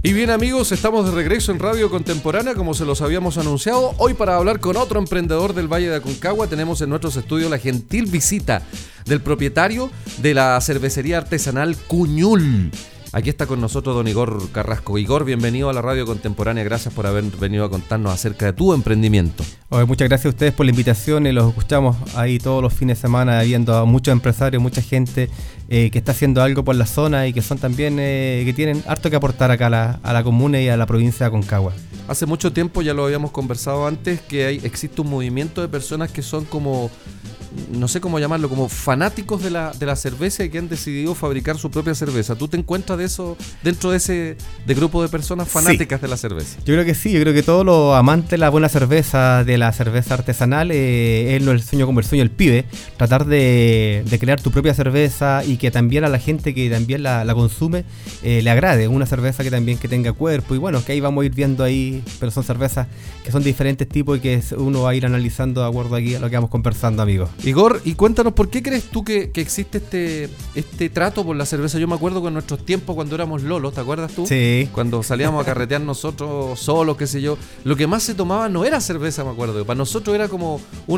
Y bien amigos, estamos de regreso en Radio Contemporánea como se los habíamos anunciado. Hoy para hablar con otro emprendedor del Valle de Aconcagua tenemos en nuestros estudios la gentil visita del propietario de la cervecería artesanal Cuñul. Aquí está con nosotros don Igor Carrasco. Igor, bienvenido a la Radio Contemporánea. Gracias por haber venido a contarnos acerca de tu emprendimiento. Muchas gracias a ustedes por la invitación. Los escuchamos ahí todos los fines de semana, viendo a muchos empresarios, mucha gente que está haciendo algo por la zona y que son también que tienen harto que aportar acá a la comuna y a la provincia de Aconcagua. Hace mucho tiempo, ya lo habíamos conversado antes, que existe un movimiento de personas que son como, no sé cómo llamarlo, como fanáticos de la cerveza y que han decidido fabricar su propia cerveza. ¿Tú te encuentras de eso dentro de ese grupo de personas fanáticas de la cerveza? Yo creo que sí, yo creo que todos los amantes de la buena cerveza, de la cerveza artesanal, es el sueño como el sueño del pibe, tratar de crear tu propia cerveza y que también a la gente que también la consume le agrade, una cerveza que también que tenga cuerpo y bueno, que ahí vamos a ir viendo ahí, pero son cervezas que son de diferentes tipos y que uno va a ir analizando de acuerdo aquí a lo que vamos conversando, amigos. Igor, y cuéntanos, ¿por qué crees tú que existe este trato por la cerveza? Yo me acuerdo con nuestros tiempos cuando éramos lolos, ¿te acuerdas tú? Sí. Cuando salíamos a carretear nosotros solos, qué sé yo, lo que más se tomaba no era cerveza, me acuerdo. Para nosotros era como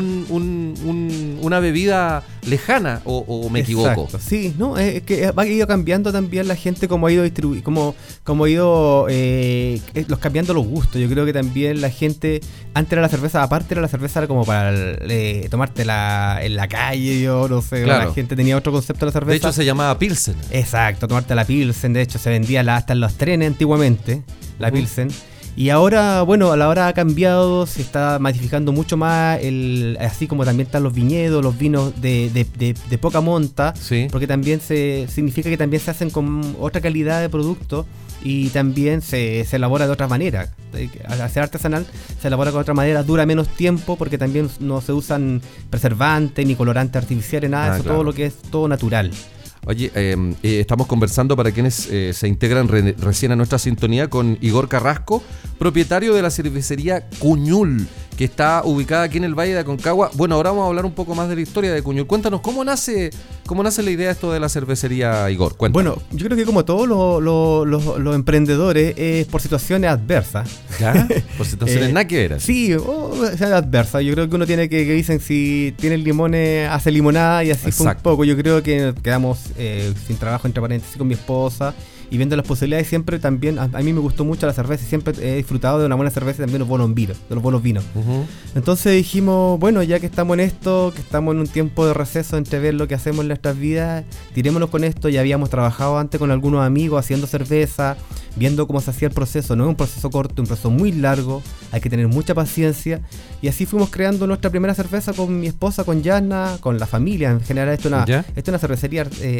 una bebida lejana, o me equivoco. Exacto. Sí, no, es que ha ido cambiando también la gente, como ha ido como ha ido cambiando los gustos. Yo creo que también la gente, antes era la cerveza, aparte era la cerveza era como para tomártela en la calle, yo no sé, claro. La gente tenía otro concepto de la cerveza. De hecho se llamaba Pilsen. Exacto, tomarte la Pilsen, de hecho se vendía hasta en los trenes antiguamente, la Pilsen. Y ahora, bueno, a la hora ha cambiado, se está masificando mucho más, así como también están los viñedos, los vinos de poca monta, sí. Porque también significa que también se hacen con otra calidad de producto y también se elabora de otra manera. Al hacer artesanal se elabora de otra manera, dura menos tiempo porque también no se usan preservantes ni colorantes artificiales, nada de eso, claro. Todo lo que es todo natural. Oye, estamos conversando para quienes se integran recién a nuestra sintonía con Igor Carrasco, propietario de la cervecería Cuñul, que está ubicada aquí en el Valle de Aconcagua. Bueno, ahora vamos a hablar un poco más de la historia de Cuñul. Cuéntanos, ¿cómo nace la idea esto de la cervecería, Igor? Cuéntanos. Bueno, yo creo que como todos los emprendedores, es por situaciones adversas. ¿Ya? Por situaciones nada que ver. Sí, adversas. Yo creo que uno tiene que dicen, si tiene limones, hace limonada y así. Exacto. Fue un poco. Yo creo que quedamos sin trabajo, entre paréntesis, con mi esposa. Y viendo las posibilidades, siempre también, a mí me gustó mucho la cerveza y siempre he disfrutado de una buena cerveza y también de los buenos vinos. Uh-huh. Entonces dijimos, bueno, ya que estamos en esto, que estamos en un tiempo de receso entre ver lo que hacemos en nuestras vidas, tirémonos con esto. Ya habíamos trabajado antes con algunos amigos haciendo cerveza, viendo cómo se hacía el proceso. No es un proceso corto, es un proceso muy largo, hay que tener mucha paciencia. Y así fuimos creando nuestra primera cerveza con mi esposa, con Yana, con la familia. En general esto es una cervecería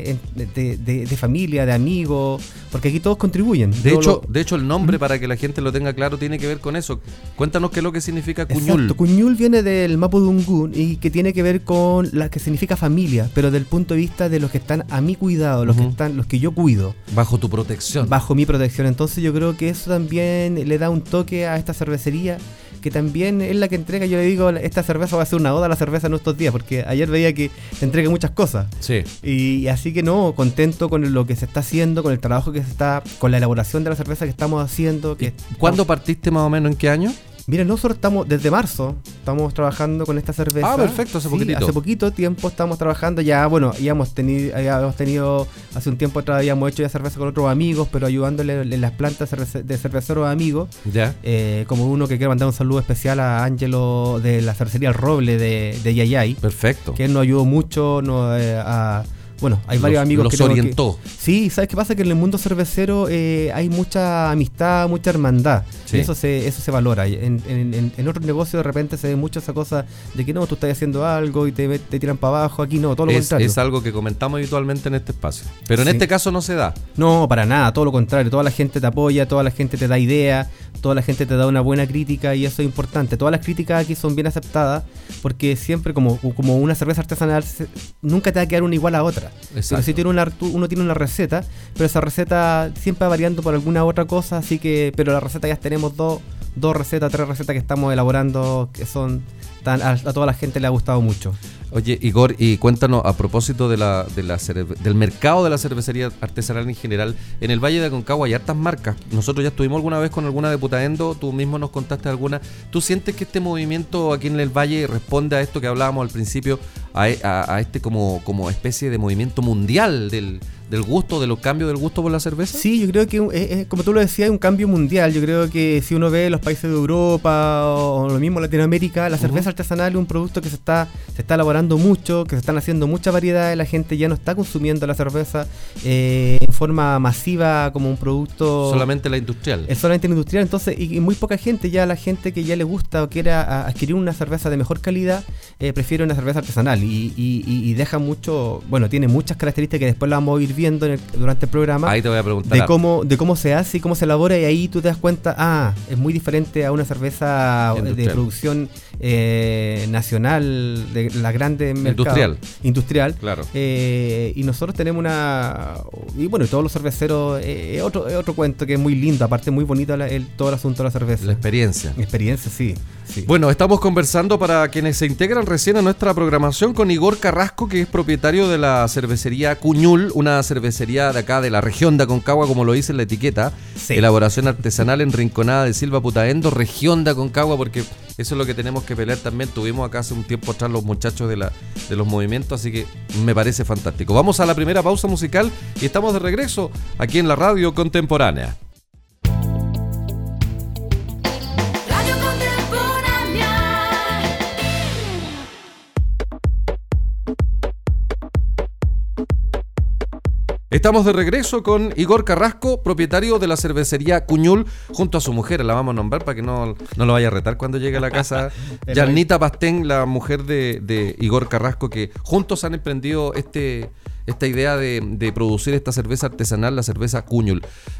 de familia, de amigos, porque aquí todos contribuyen. De hecho, el nombre, para que la gente lo tenga claro, tiene que ver con eso. Cuéntanos qué es lo que significa Cuñul. Exacto, Cuñul viene del Mapudungun y que tiene que ver con la que significa familia, pero del punto de vista de los que están a mi cuidado, los que yo cuido. Bajo tu protección. Bajo mi protección. Entonces yo creo que eso también le da un toque a esta cervecería, que también es la que entrega. Yo le digo, esta cerveza va a ser una oda a la cerveza en estos días, porque ayer veía que te entrega muchas cosas. Sí. Y así que contento con lo que se está haciendo, con el trabajo que se está, con la elaboración de la cerveza que estamos haciendo. ¿Cuándo partiste más o menos? ¿En qué año? Mira, nosotros estamos desde marzo, estamos trabajando con esta cerveza. Ah, perfecto, hace poquito tiempo estamos trabajando. Ya, bueno, habíamos tenido, hace un tiempo atrás habíamos hecho ya cerveza con otros amigos, pero ayudándole en las plantas de cerveceros amigos. Ya. Como uno que quiere mandar un saludo especial a Ángelo de la cervecería El Roble de Yayay. Perfecto. Que él nos ayudó mucho bueno, hay varios amigos que los orientó. Sí, ¿sabes qué pasa? Que en el mundo cervecero hay mucha amistad, mucha hermandad. Sí. Y eso se valora. En otros negocios de repente se ve mucho esa cosa de que no, tú estás haciendo algo y te tiran para abajo. Aquí no, todo lo contrario. Es algo que comentamos habitualmente en este espacio. Pero en este caso no se da. No, para nada, todo lo contrario. Toda la gente te apoya, toda la gente te da idea, toda la gente te da una buena crítica y eso es importante. Todas las críticas aquí son bien aceptadas porque siempre como una cerveza artesanal nunca te va a quedar una igual a otra. Pero si uno tiene una receta, pero esa receta siempre va variando por alguna otra cosa, así que, pero la receta ya tenemos dos recetas, 3 recetas que estamos elaborando que son a toda la gente le ha gustado mucho. Oye, Igor, y cuéntanos a propósito del mercado de la cervecería artesanal en general. En el Valle de Aconcagua hay hartas marcas. Nosotros ya estuvimos alguna vez con alguna de Putaendo, tú mismo nos contaste alguna. ¿Tú sientes que este movimiento aquí en el Valle responde a esto que hablábamos al principio, a este como especie de movimiento mundial del gusto, de los cambios del gusto por la cerveza? Sí, yo creo que, como tú lo decías, es un cambio mundial. Yo creo que si uno ve los países de Europa o lo mismo Latinoamérica, la cerveza artesanal es un producto que se está elaborando mucho, que se están haciendo mucha variedad, la gente ya no está consumiendo la cerveza en forma masiva como un producto... Solamente la industrial. Es solamente la industrial, entonces, y muy poca gente, ya la gente que ya le gusta o quiere adquirir una cerveza de mejor calidad, prefiere una cerveza artesanal y deja mucho, bueno, tiene muchas características que después la vamos a ir viendo durante el programa. Ahí te voy a preguntar de cómo se hace y cómo se elabora, y ahí tú te das cuenta, es muy diferente a una cerveza de producción nacional, de la grande mercado industrial, claro. Y nosotros tenemos y bueno, todos los cerveceros, otro cuento que es muy lindo, aparte muy bonito todo el asunto de la cerveza. La experiencia, sí. Bueno, estamos conversando, para quienes se integran recién a nuestra programación, con Igor Carrasco, que es propietario de la cervecería Cuñul, una cervecería de acá de la región de Aconcagua, como lo dice en la etiqueta. Sí. Elaboración artesanal en Rinconada de Silva Putaendo, región de Aconcagua, porque eso es lo que tenemos que pelear también. Tuvimos acá hace un tiempo atrás los muchachos de los movimientos, así que me parece fantástico. Vamos a la primera pausa musical y estamos de regreso aquí en la Radio Contemporánea. Estamos de regreso con Igor Carrasco, propietario de la cervecería Cuñul, junto a su mujer. La vamos a nombrar para que no lo vaya a retar cuando llegue a la casa. Yarnita Pastén, la mujer de Igor Carrasco, que juntos han emprendido esta idea de producir esta cerveza artesanal, la cerveza Cuñul.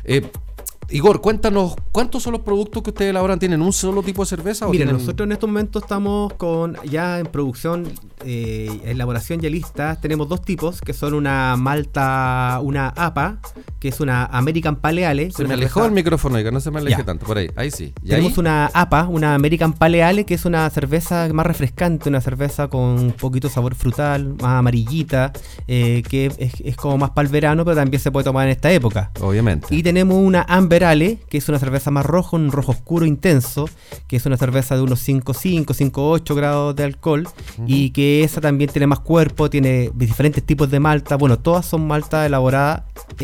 Igor, cuéntanos, ¿cuántos son los productos que ustedes elaboran? ¿Tienen un solo tipo de cerveza? Mira, nosotros en estos momentos estamos ya en producción, elaboración ya lista. Tenemos dos tipos, que son una malta, una APA, que es una American Pale Ale. Se me alejó el micrófono, Igor, no se me aleje tanto, por ahí sí. Tenemos una APA, una American Pale Ale, que es una cerveza más refrescante, una cerveza con un poquito de sabor frutal, más amarillita, que es como más para el verano, pero también se puede tomar en esta época. Obviamente. Y tenemos una Amber Ale, que es una cerveza más roja, un rojo oscuro intenso, que es una cerveza de unos 5,5, 5,8 grados de alcohol, y que esa también tiene más cuerpo, tiene diferentes tipos de malta. Bueno, todas son maltas elaboradas,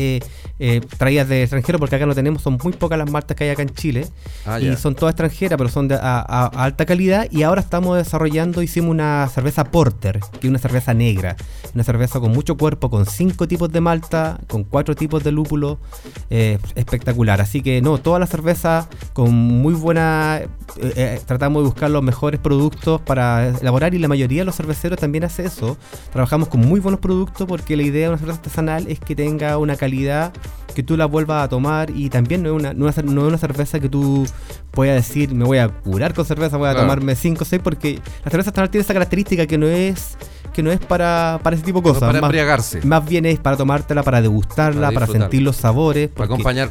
traídas de extranjero, porque acá no tenemos, son muy pocas las maltas que hay acá en Chile, y son todas extranjeras, pero son a alta calidad. Y ahora estamos hicimos una cerveza porter, que es una cerveza negra, una cerveza con mucho cuerpo, con 5 tipos de malta, con 4 tipos de lúpulo, espectacular. Así que todas las cervezas con muy buena, tratamos de buscar los mejores productos para elaborar, y la mayoría de los cerveceros también hace eso. Trabajamos con muy buenos productos, porque la idea de una cerveza artesanal es que tenga una calidad que tú la vuelvas a tomar, y también no es una cerveza que tú puedas decir, me voy a curar con cerveza, voy a tomarme 5 o 6, porque la cerveza artesanal tiene esa característica que no es para ese tipo de cosas. Para embriagarse. Más bien es para tomártela, para degustarla, para sentir los sabores. Para acompañar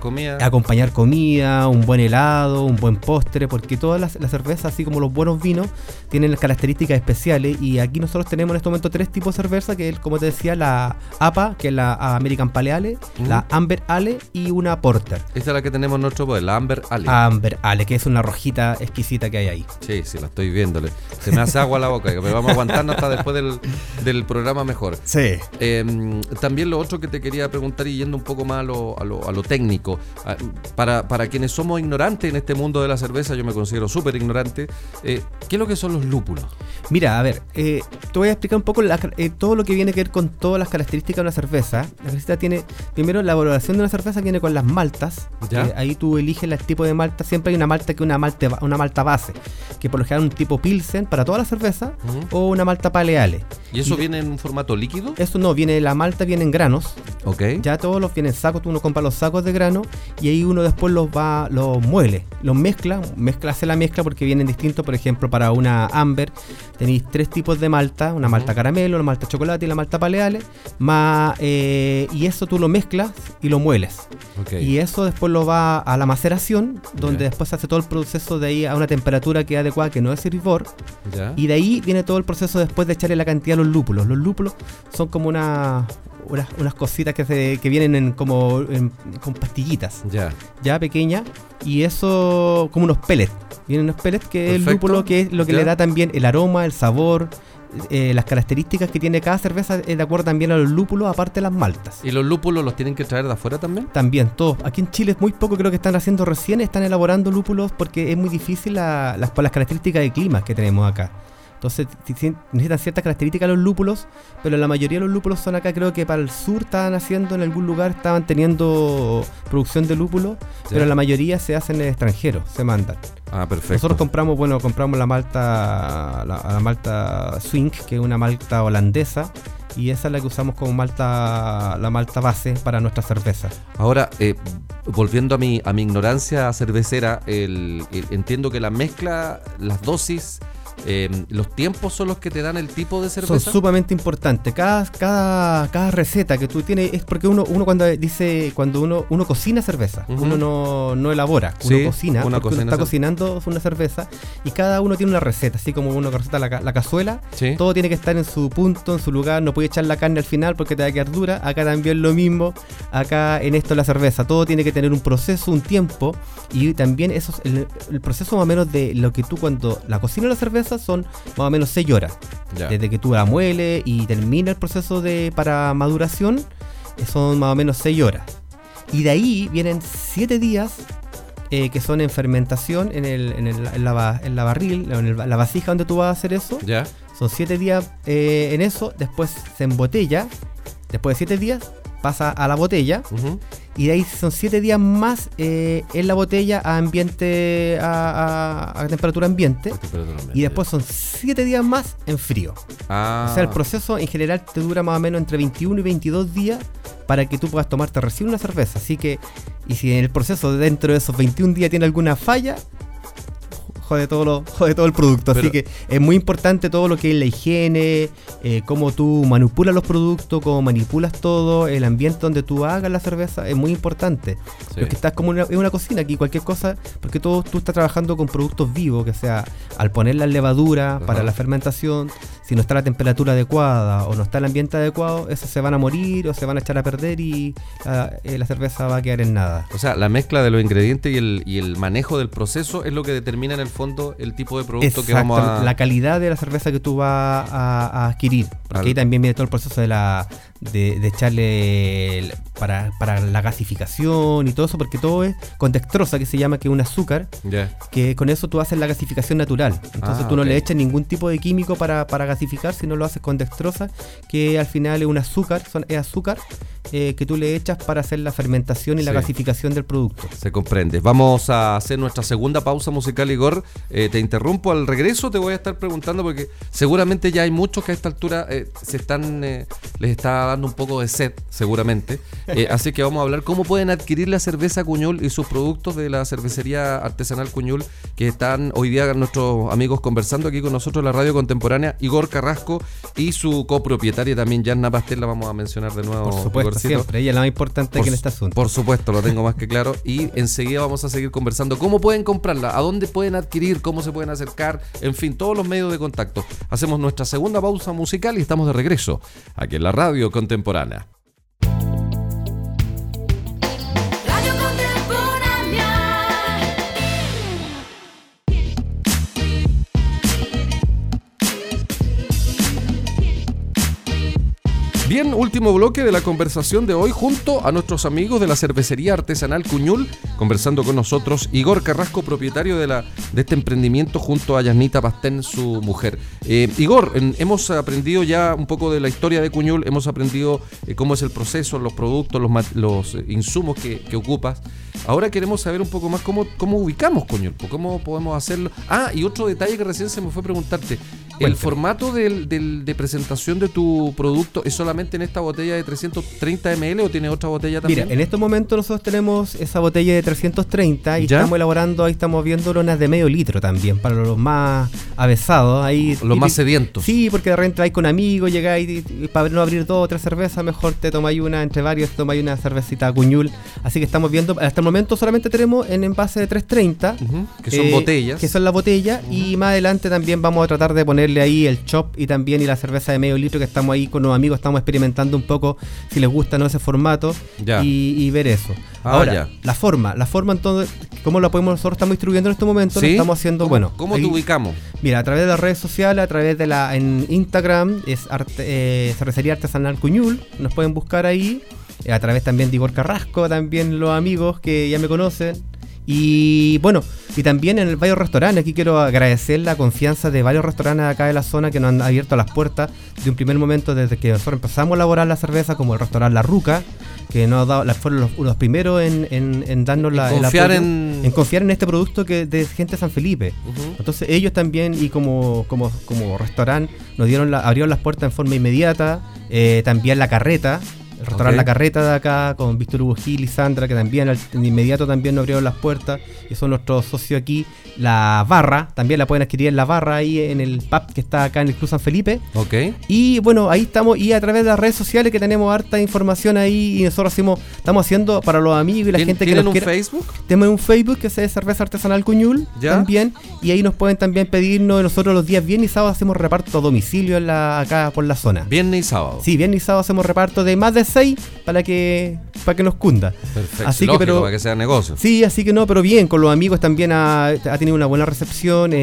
comida. Un buen helado, un buen postre, porque todas las cervezas, así como los buenos vinos, tienen características especiales. Y aquí nosotros tenemos en este momento 3 tipos de cerveza, que es, como te decía, la APA, que es la American Pale Ale, la Amber Ale y una Porter. Esta es la que tenemos en nuestro poder, la Amber Ale. Amber Ale, que es una rojita exquisita que hay ahí. Sí, la estoy viéndole. Se me hace agua a la boca, pero vamos a aguantarnos hasta después del programa mejor. Sí. También lo otro que te quería preguntar, y yendo un poco más a lo técnico, para quienes somos ignorantes en este mundo de la cerveza, yo me considero súper ignorante, ¿qué es lo que son los lúpulos? Mira, a ver, te voy a explicar un poco todo lo que viene que ver con todas las características de una cerveza. La cerveza tiene, primero, la elaboración de una cerveza viene con las maltas. Ahí tú eliges el tipo de malta. Siempre hay una malta que es una malta base, que por lo general es un tipo Pilsen para toda la cerveza, o una malta Pale Ale. ¿Y eso viene en un formato líquido? Eso no, la malta viene en granos. Ok. Ya todos los vienen en sacos, uno compra los sacos de grano y ahí uno después los muele, los hace la mezcla porque vienen distintos. Por ejemplo, para una Amber tenéis 3 tipos de malta, una malta caramelo, la malta chocolate y la malta paleale, y eso tú lo mezclas y lo mueles. Okay. Y eso después lo va a la maceración, donde después se hace todo el proceso de ahí a una temperatura que es adecuada, que no es hervor. Y de ahí viene todo el proceso después de echarle la cantidad a los lúpulos. Los lúpulos son como unas cositas que vienen con pastillitas, ya pequeñas, y eso como unos pellets. Vienen unos pellets que es el lúpulo, que es lo que le da también el aroma, el sabor, las características que tiene cada cerveza de acuerdo también a los lúpulos, aparte de las maltas. ¿Y los lúpulos los tienen que traer de afuera también? También, todos. Aquí en Chile es muy poco, creo que están haciendo recién, están elaborando lúpulos porque es muy difícil por las características de clima que tenemos acá. Entonces necesitan ciertas características los lúpulos, pero la mayoría de los lúpulos son acá. Creo que para el sur estaban haciendo, en algún lugar estaban teniendo producción de lúpulos, pero la mayoría se hacen en el extranjero, se mandan. Ah, perfecto. Nosotros compramos la malta Swing, que es una malta holandesa, y esa es la que usamos como la malta base para nuestra cerveza. Ahora, volviendo a mi ignorancia cervecera, entiendo que la mezcla, las dosis, los tiempos son los que te dan el tipo de cerveza. Son sumamente importantes. Cada receta que tú tienes es porque uno cuando uno cocina cerveza, uno no elabora, uno cocina, uno está cocinando una cerveza y cada uno tiene una receta, así como uno receta la cazuela, todo tiene que estar en su punto, en su lugar, no puede echar la carne al final porque te va a quedar dura. Acá también lo mismo, acá en esto la cerveza, todo tiene que tener un proceso, un tiempo, y también eso el proceso más o menos de lo que tú cuando la cocinas la cerveza son más o menos 6 horas. Desde que tú la mueles y termina el proceso para maduración, son más o menos 6 horas. Y de ahí vienen 7 días que son en fermentación en la barril, en la vasija donde tú vas a hacer eso. Son 7 días en eso, después se embotella, después de 7 días pasa a la botella. Y de ahí son 7 días más en la botella a ambiente a temperatura ambiente. Y después son 7 días más en frío. O sea, el proceso en general te dura más o menos entre 21 y 22 días para que tú puedas tomarte recién una cerveza. Así que, y si en el proceso dentro de esos 21 días tiene alguna falla, jode todo el producto. Así que es muy importante todo lo que es la higiene, cómo tú manipulas los productos, cómo manipulas todo, el ambiente donde tú hagas la cerveza, es muy importante. Porque estás como en una cocina aquí, cualquier cosa, porque tú estás trabajando con productos vivos, que sea, al poner la levadura para la fermentación, si no está la temperatura adecuada o no está el ambiente adecuado, esos se van a morir o se van a echar a perder y la cerveza va a quedar en nada. O sea, la mezcla de los ingredientes y el manejo del proceso es lo que determina en el fondo el tipo de producto que vamos a... la calidad de la cerveza que tú vas a adquirir. Porque ahí también viene todo el proceso de echarle para la gasificación y todo eso, porque todo es con dextrosa, que se llama, que es un azúcar, que con eso tú haces la gasificación natural. Entonces tú no le echas ningún tipo de químico para gasificar, sino lo haces con dextrosa, que al final es un azúcar, es azúcar que tú le echas para hacer la fermentación y la gasificación del producto. Se comprende. Vamos a hacer nuestra segunda pausa musical, Igor. Te interrumpo. Al regreso te voy a estar preguntando, porque seguramente ya hay muchos que a esta altura les está dando un poco de sed, seguramente. Así que vamos a hablar cómo pueden adquirir la cerveza Cuñul y sus productos de la cervecería artesanal Cuñul, que están hoy día nuestros amigos conversando aquí con nosotros en la radio contemporánea, Igor Carrasco y su copropietaria también, Yanna Pastel, la vamos a mencionar de nuevo. Por supuesto, siempre, ella es la más importante que en este asunto. Por supuesto, lo tengo más que claro. Y enseguida vamos a seguir conversando cómo pueden comprarla, a dónde pueden adquirir, cómo se pueden acercar, en fin, todos los medios de contacto. Hacemos nuestra segunda pausa musical y estamos de regreso aquí en la radio contemporánea. Bien, último bloque de la conversación de hoy junto a nuestros amigos de la cervecería artesanal Cuñul, conversando con nosotros Igor Carrasco, propietario de este emprendimiento, junto a Yasnita Pastén, su mujer. Igor, hemos aprendido ya un poco de la historia de Cuñul, hemos aprendido cómo es el proceso, los productos, los insumos que ocupas. Ahora queremos saber un poco más cómo ubicamos Cuñul, cómo podemos hacerlo. Y otro detalle que recién se me fue preguntarte, ¿El formato de presentación de tu producto es solamente en esta botella de 330 ml o tiene otra botella también? Mira, en estos momentos nosotros tenemos esa botella de 330 y estamos elaborando, ahí estamos viendo unas de medio litro también, para los más avesados. Los más sedientos. Sí, porque de repente vais con amigos, llegáis y para no abrir 2 o 3 cervezas, mejor te tomáis una entre varios, te tomáis una cervecita Cuñul. Así que estamos viendo, hasta el momento solamente tenemos en envase de 330. Que son botellas. Que son las botellas. Y más adelante también vamos a tratar de ponerle ahí el chop y también la cerveza de medio litro, que estamos ahí con los amigos, estamos experimentando un poco si les gusta o no ese formato y ver eso. Ahora, la forma entonces, ¿cómo la podemos nosotros estamos distribuyendo en este momento? ¿Sí? Lo estamos haciendo, ¿Cómo te ubicamos? Mira, a través de las redes sociales, a través de en Instagram, es Cervecería Artesanal Cuñul, nos pueden buscar ahí, a través también de Igor Carrasco, también los amigos que ya me conocen. Y bueno, y también en el varios restaurantes, aquí quiero agradecer la confianza de varios restaurantes acá de la zona que nos han abierto las puertas de un primer momento desde que nosotros empezamos a elaborar la cerveza, como el restaurante La Ruca, que nos ha dado, fueron los primeros en darnos el apoyo, en confiar en este producto que de gente de San Felipe. Entonces ellos también, y como restaurante, nos abrieron las puertas en forma inmediata. También La Carreta, el restaurante La Carreta de acá, con Víctor Hugo Gil y Sandra, que también de inmediato también nos abrieron las puertas y son nuestros socios aquí. La Barra, también la pueden adquirir en La Barra, ahí en el pub que está acá en el Club San Felipe. Y bueno, ahí estamos, y a través de las redes sociales que tenemos harta información ahí, y nosotros estamos haciendo para los amigos y la gente que nos quiera. ¿Tienen un Facebook? Tenemos un Facebook que es Cerveza Artesanal Cuñul también, y ahí nos pueden también pedirnos. Nosotros los días viernes y sábados hacemos reparto a domicilio acá por la zona. Viernes y sábado. Sí, viernes y sábado hacemos reparto de más de 6 para que nos cunda. Perfecto, así lógico, para que sea negocio. Sí, así que no, pero bien, con los amigos también ha tenido una buena recepción,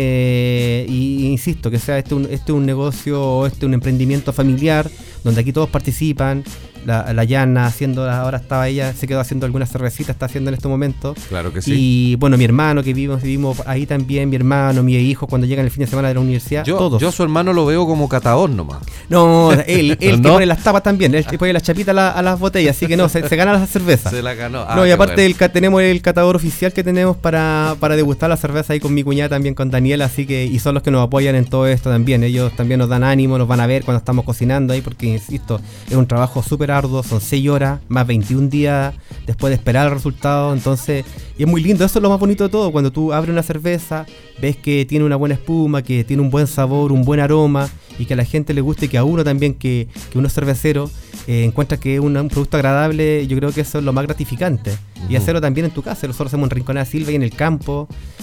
y insisto, que sea este un negocio o un emprendimiento familiar, donde aquí todos participan. La Yana ahora estaba ella, se quedó haciendo algunas cervecitas, está haciendo en este momento. Claro que sí. Y bueno, mi hermano que vivimos ahí también, mi hermano, mi hijo, cuando llegan el fin de semana de la universidad, todos. Yo a su hermano lo veo como catador nomás. No, él que pone las tapas también, él pone las chapitas a las botellas, así que no, se gana la cerveza. Se la ganó. No, y aparte tenemos el catador oficial que tenemos para degustar la cerveza ahí con mi cuñada también, con Daniela, así que, y son los que nos apoyan en todo esto también. Ellos también nos dan ánimo, nos van a ver cuando estamos cocinando ahí, porque insisto, es un trabajo súper arduo, son 6 horas, más 21 días después de esperar el resultado, entonces, y es muy lindo. Eso es lo más bonito de todo, cuando tú abres una cerveza, ves que tiene una buena espuma, que tiene un buen sabor, un buen aroma, y que a la gente le guste, y que a uno también, que uno es cervecero, encuentra que es un producto agradable. Yo creo que eso es lo más gratificante. Y hacerlo también en tu casa. Nosotros hacemos en Rinconada Silva y en el campo,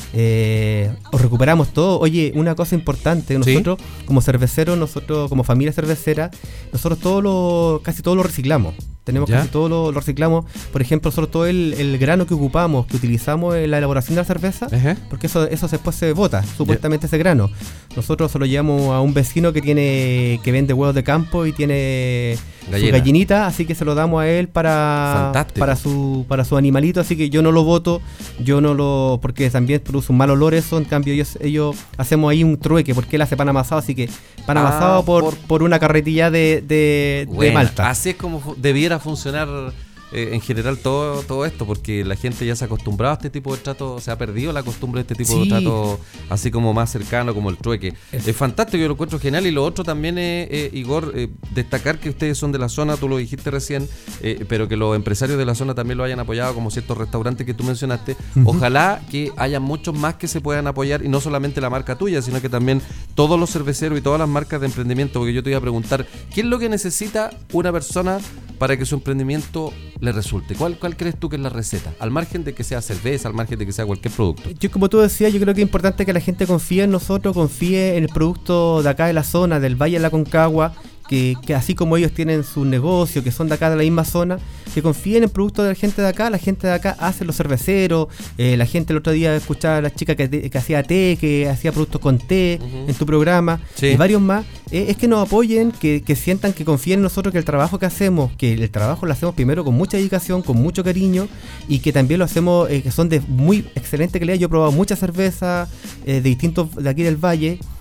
os recuperamos todo. Oye, una cosa importante, nosotros como cerveceros, nosotros como familia cervecera, nosotros casi todo lo reciclamos. Tenemos casi todo lo reciclamos. Por ejemplo, nosotros todo el grano que ocupamos, que utilizamos en la elaboración de la cerveza, porque eso después se bota, supuestamente ese grano. Nosotros se lo llevamos a un vecino que vende huevos de campo y tiene su gallinita, así que se lo damos a él para su animalito, así que yo no lo boto, porque también produce un mal olor eso. En cambio ellos hacemos ahí un trueque, porque él hace pan amasado, así que pan amasado por una carretilla de malta. Así es como debiera funcionar en general todo esto, porque la gente ya se ha acostumbrado a este tipo de trato, se ha perdido la costumbre de este tipo de trato así como más cercano, como el trueque. Es fantástico, yo lo encuentro genial. Y lo otro también es, Igor, destacar que ustedes son de la zona, tú lo dijiste recién, pero que los empresarios de la zona también lo hayan apoyado, como ciertos restaurantes que tú mencionaste. Ojalá que haya muchos más que se puedan apoyar, y no solamente la marca tuya, sino que también todos los cerveceros y todas las marcas de emprendimiento, porque yo te iba a preguntar, ¿qué es lo que necesita una persona para que su emprendimiento le resulte? ¿Cuál crees tú que es la receta? Al margen de que sea cerveza, al margen de que sea cualquier producto. Yo, como tú decías, yo creo que es importante que la gente confíe en nosotros, confíe en el producto de acá de la zona, del Valle de la Aconcagua, que así como ellos tienen su negocio, que son de acá de la misma zona, que confíen en el producto de la gente de acá. La gente de acá hace los cerveceros, la gente el otro día escuchaba a la chica que hacía té, que hacía productos con té en tu programa, y varios más. Es que nos apoyen, que sientan, que confíen en nosotros, que el trabajo que hacemos, que el trabajo lo hacemos primero con mucha dedicación, con mucho cariño, y que también lo hacemos, que son de muy excelente calidad. Yo he probado muchas cervezas de distintos de aquí del Valle,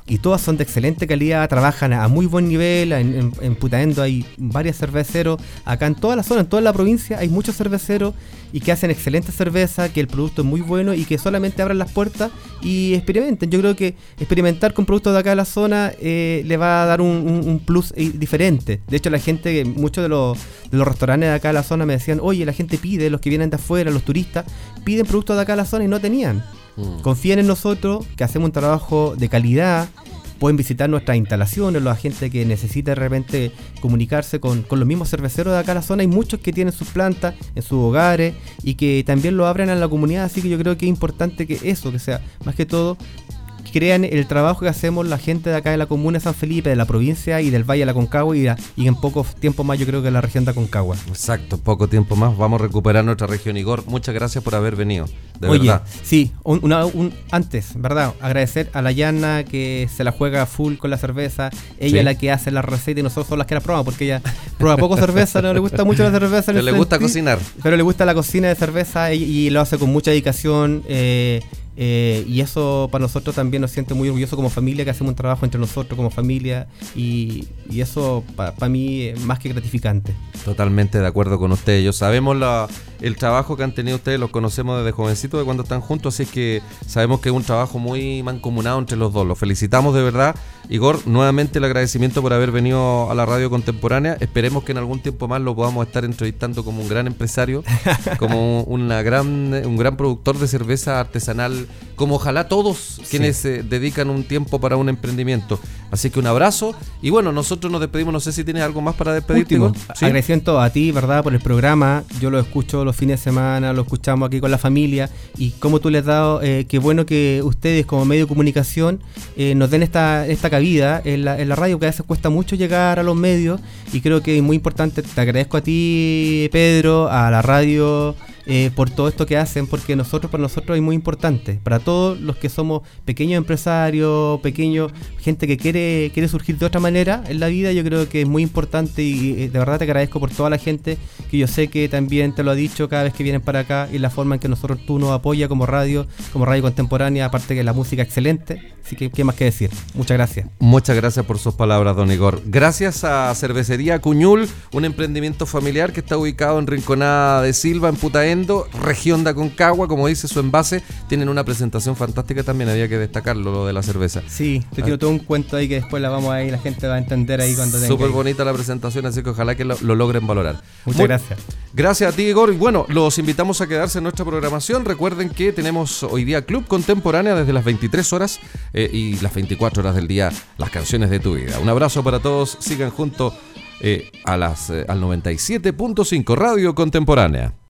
y todas son de excelente calidad, trabajan a muy buen nivel. En Putaendo hay varios cerveceros, acá en toda la zona, en toda la provincia hay muchos cerveceros y que hacen excelente cerveza, que el producto es muy bueno y que solamente abran las puertas y experimenten. Yo creo que experimentar con productos de acá de la zona le va a dar un plus diferente. De hecho, la gente, muchos de los restaurantes de acá de la zona me decían, oye, la gente pide, los que vienen de afuera, los turistas, piden productos de acá de la zona y no tenían. Confíen en nosotros, que hacemos un trabajo de calidad. Pueden visitar nuestras instalaciones, la gente que necesita de repente comunicarse con los mismos cerveceros de acá de la zona. Hay muchos que tienen sus plantas en sus hogares y que también lo abren a la comunidad, así que yo creo que es importante que sea, más que todo, crean el trabajo que hacemos la gente de acá de la comuna de San Felipe, de la provincia y del Valle de la Concagua y en poco tiempo más yo creo que la región de Aconcagua. Exacto, poco tiempo más vamos a recuperar nuestra región. Igor, muchas gracias por haber venido, de verdad. Sí, antes, ¿verdad? Agradecer a la Yana que se la juega full con la cerveza, ella es la que hace la receta y nosotros somos las que la probamos, porque ella prueba poco cerveza, no le gusta mucho la cerveza. Pero le gusta cocinar. Pero le gusta la cocina de cerveza y lo hace con mucha dedicación. Y eso para nosotros también nos siente muy orgulloso como familia, que hacemos un trabajo entre nosotros como familia y eso para mí es más que gratificante. Totalmente de acuerdo con ustedes. Yo sabemos el trabajo que han tenido ustedes, los conocemos desde jovencitos, de cuando están juntos, así es que sabemos que es un trabajo muy mancomunado entre los dos. Los felicitamos de verdad. Igor, nuevamente el agradecimiento por haber venido a la radio contemporánea. Esperemos que en algún tiempo más lo podamos estar entrevistando como un gran empresario, como un gran productor de cerveza artesanal, como ojalá todos quienes se dedican un tiempo para un emprendimiento. Así que un abrazo y bueno, nosotros nos despedimos. No sé si tienes algo más para despedirte. Último, ¿sí? Agradecimiento a ti, ¿verdad?, por el programa. Yo lo escucho los fines de semana, lo escuchamos aquí con la familia y como tú le has dado, qué bueno que ustedes como medio de comunicación nos den esta cabida en la radio, que a veces cuesta mucho llegar a los medios y creo que es muy importante. Te agradezco a ti, Pedro, a la radio, por todo esto que hacen, porque para nosotros es muy importante, para todos los que somos pequeños empresarios, gente que quiere surgir de otra manera en la vida. Yo creo que es muy importante y de verdad te agradezco por toda la gente que yo sé que también te lo ha dicho cada vez que vienen para acá y la forma en que tú nos apoyas como radio contemporánea, aparte que la música excelente. Así que, ¿qué más que decir? Muchas gracias. Muchas gracias por sus palabras, don Igor. Gracias a Cervecería Cuñul, un emprendimiento familiar que está ubicado en Rinconada de Silva, en Putaendo, región de Aconcagua. Como dice su envase, tienen una presentación fantástica también, había que destacarlo, lo de la cerveza. Sí, te tiro todo un cuento ahí que después la vamos a ir, la gente va a entender ahí cuando tenga. Súper bonita la presentación, así que ojalá que lo logren valorar. Muchas gracias. Gracias a ti, Igor. Y bueno, los invitamos a quedarse en nuestra programación. Recuerden que tenemos hoy día Club Contemporánea desde las 23 horas y las 24 horas del día, las canciones de tu vida. Un abrazo para todos. Sigan junto al 97.5 Radio Contemporánea.